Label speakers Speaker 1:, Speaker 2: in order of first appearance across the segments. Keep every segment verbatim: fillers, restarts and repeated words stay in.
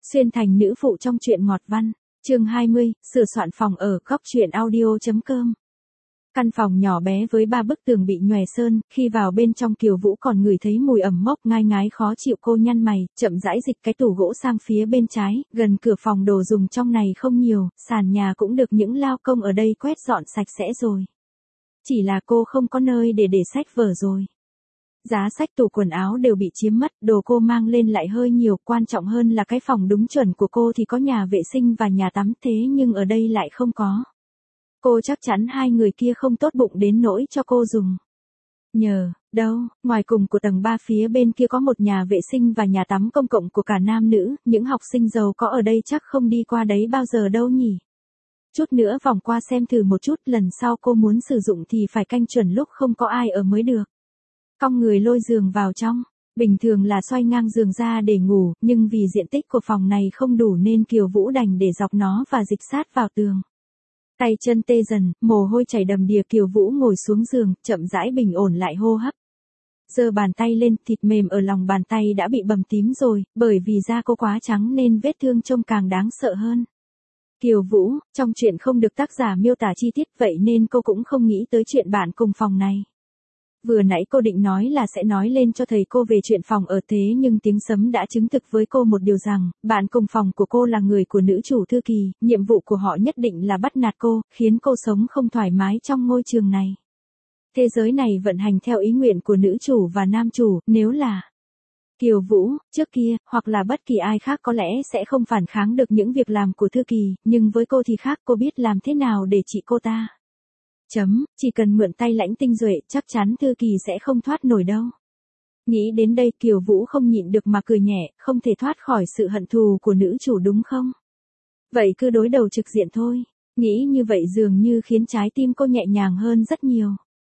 Speaker 1: Xuyên thành nữ phụ trong truyện ngọt văn, chương hai mươi, sửa soạn phòng ở, góc truyện audio.com. Căn phòng nhỏ bé với ba bức tường bị nhòe sơn, khi vào bên trong Kiều Vũ còn ngửi thấy mùi ẩm mốc ngai ngái khó chịu. Cô nhăn mày, chậm rãi dịch cái tủ gỗ sang phía bên trái, gần cửa phòng đồ dùng trong này không nhiều, sàn nhà cũng được những lao công ở đây quét dọn sạch sẽ rồi. Chỉ là cô không có nơi để để sách vở rồi. Giá sách tủ quần áo đều bị chiếm mất, đồ cô mang lên lại hơi nhiều, quan trọng hơn là cái phòng đúng chuẩn của cô thì có nhà vệ sinh và nhà tắm, thế nhưng ở đây lại không có. Cô chắc chắn hai người kia không tốt bụng đến nỗi cho cô dùng. Nhờ, đâu, ngoài cùng của tầng ba phía bên kia có một nhà vệ sinh và nhà tắm công cộng của cả nam nữ, những học sinh giàu có ở đây chắc không đi qua đấy bao giờ đâu nhỉ. Chút nữa vòng qua xem thử một chút, lần sau cô muốn sử dụng thì phải canh chuẩn lúc không có ai ở mới được. Cong người lôi giường vào trong, bình thường là xoay ngang giường ra để ngủ, nhưng vì diện tích của phòng này không đủ nên Kiều Vũ đành để dọc nó và dịch sát vào tường. Tay chân tê dần, mồ hôi chảy đầm đìa, Kiều Vũ ngồi xuống giường, chậm rãi bình ổn lại hô hấp. Giơ bàn tay lên, thịt mềm ở lòng bàn tay đã bị bầm tím rồi, bởi vì da cô quá trắng nên vết thương trông càng đáng sợ hơn. Kiều Vũ, trong chuyện không được tác giả miêu tả chi tiết, vậy nên cô cũng không nghĩ tới chuyện bạn cùng phòng này. Vừa nãy cô định nói là sẽ nói lên cho thầy cô về chuyện phòng ở, thế nhưng tiếng sấm đã chứng thực với cô một điều rằng, bạn cùng phòng của cô là người của nữ chủ Thư Kỳ, nhiệm vụ của họ nhất định là bắt nạt cô, khiến cô sống không thoải mái trong ngôi trường này. Thế giới này vận hành theo ý nguyện của nữ chủ và nam chủ, nếu là Kiều Vũ, trước kia, hoặc là bất kỳ ai khác có lẽ sẽ không phản kháng được những việc làm của Thư Kỳ, nhưng với cô thì khác, cô biết làm thế nào để trị cô ta. Chấm, chỉ cần mượn tay Lãnh Tinh Duệ, chắc chắn Thư Kỳ sẽ không thoát nổi đâu. Nghĩ đến đây Kiều Vũ không nhịn được mà cười nhẹ, không thể thoát khỏi sự hận thù của nữ chủ đúng không? Vậy cứ đối đầu trực diện thôi. Nghĩ như vậy dường như khiến trái tim cô nhẹ nhàng hơn rất nhiều.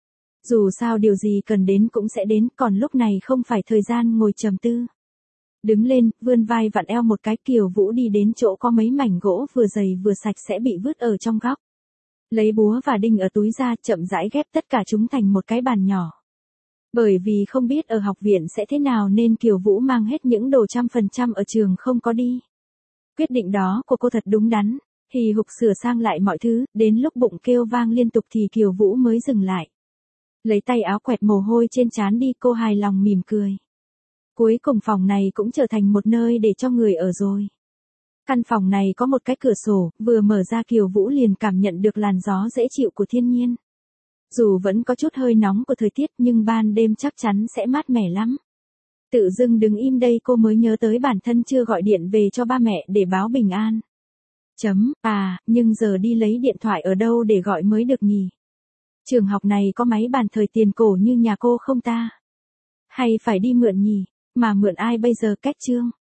Speaker 1: Dù sao điều gì cần đến cũng sẽ đến, còn lúc này không phải thời gian ngồi trầm tư. Đứng lên, vươn vai vặn eo một cái, Kiều Vũ đi đến chỗ có mấy mảnh gỗ vừa dày vừa sạch sẽ bị vứt ở trong góc. Lấy búa và đinh ở túi ra, chậm rãi ghép tất cả chúng thành một cái bàn nhỏ. Bởi vì không biết ở học viện sẽ thế nào nên Kiều Vũ mang hết những đồ trăm phần trăm ở trường không có đi. Quyết định đó của cô thật đúng đắn, hì hục sửa sang lại mọi thứ, đến lúc bụng kêu vang liên tục thì Kiều Vũ mới dừng lại. Lấy tay áo quẹt mồ hôi trên trán đi, cô hài lòng mỉm cười. Cuối cùng phòng này cũng trở thành một nơi để cho người ở rồi. Căn phòng này có một cái cửa sổ, vừa mở ra Kiều Vũ liền cảm nhận được làn gió dễ chịu của thiên nhiên. Dù vẫn có chút hơi nóng của thời tiết nhưng ban đêm chắc chắn sẽ mát mẻ lắm. Tự dưng đứng im đây cô mới nhớ tới bản thân chưa gọi điện về cho ba mẹ để báo bình an. Chấm, à, nhưng giờ đi lấy điện thoại ở đâu để gọi mới được nhỉ? Trường học này có máy bàn thời tiền cổ như nhà cô không ta? Hay phải đi mượn nhỉ? Mà mượn ai bây giờ? Cách chương.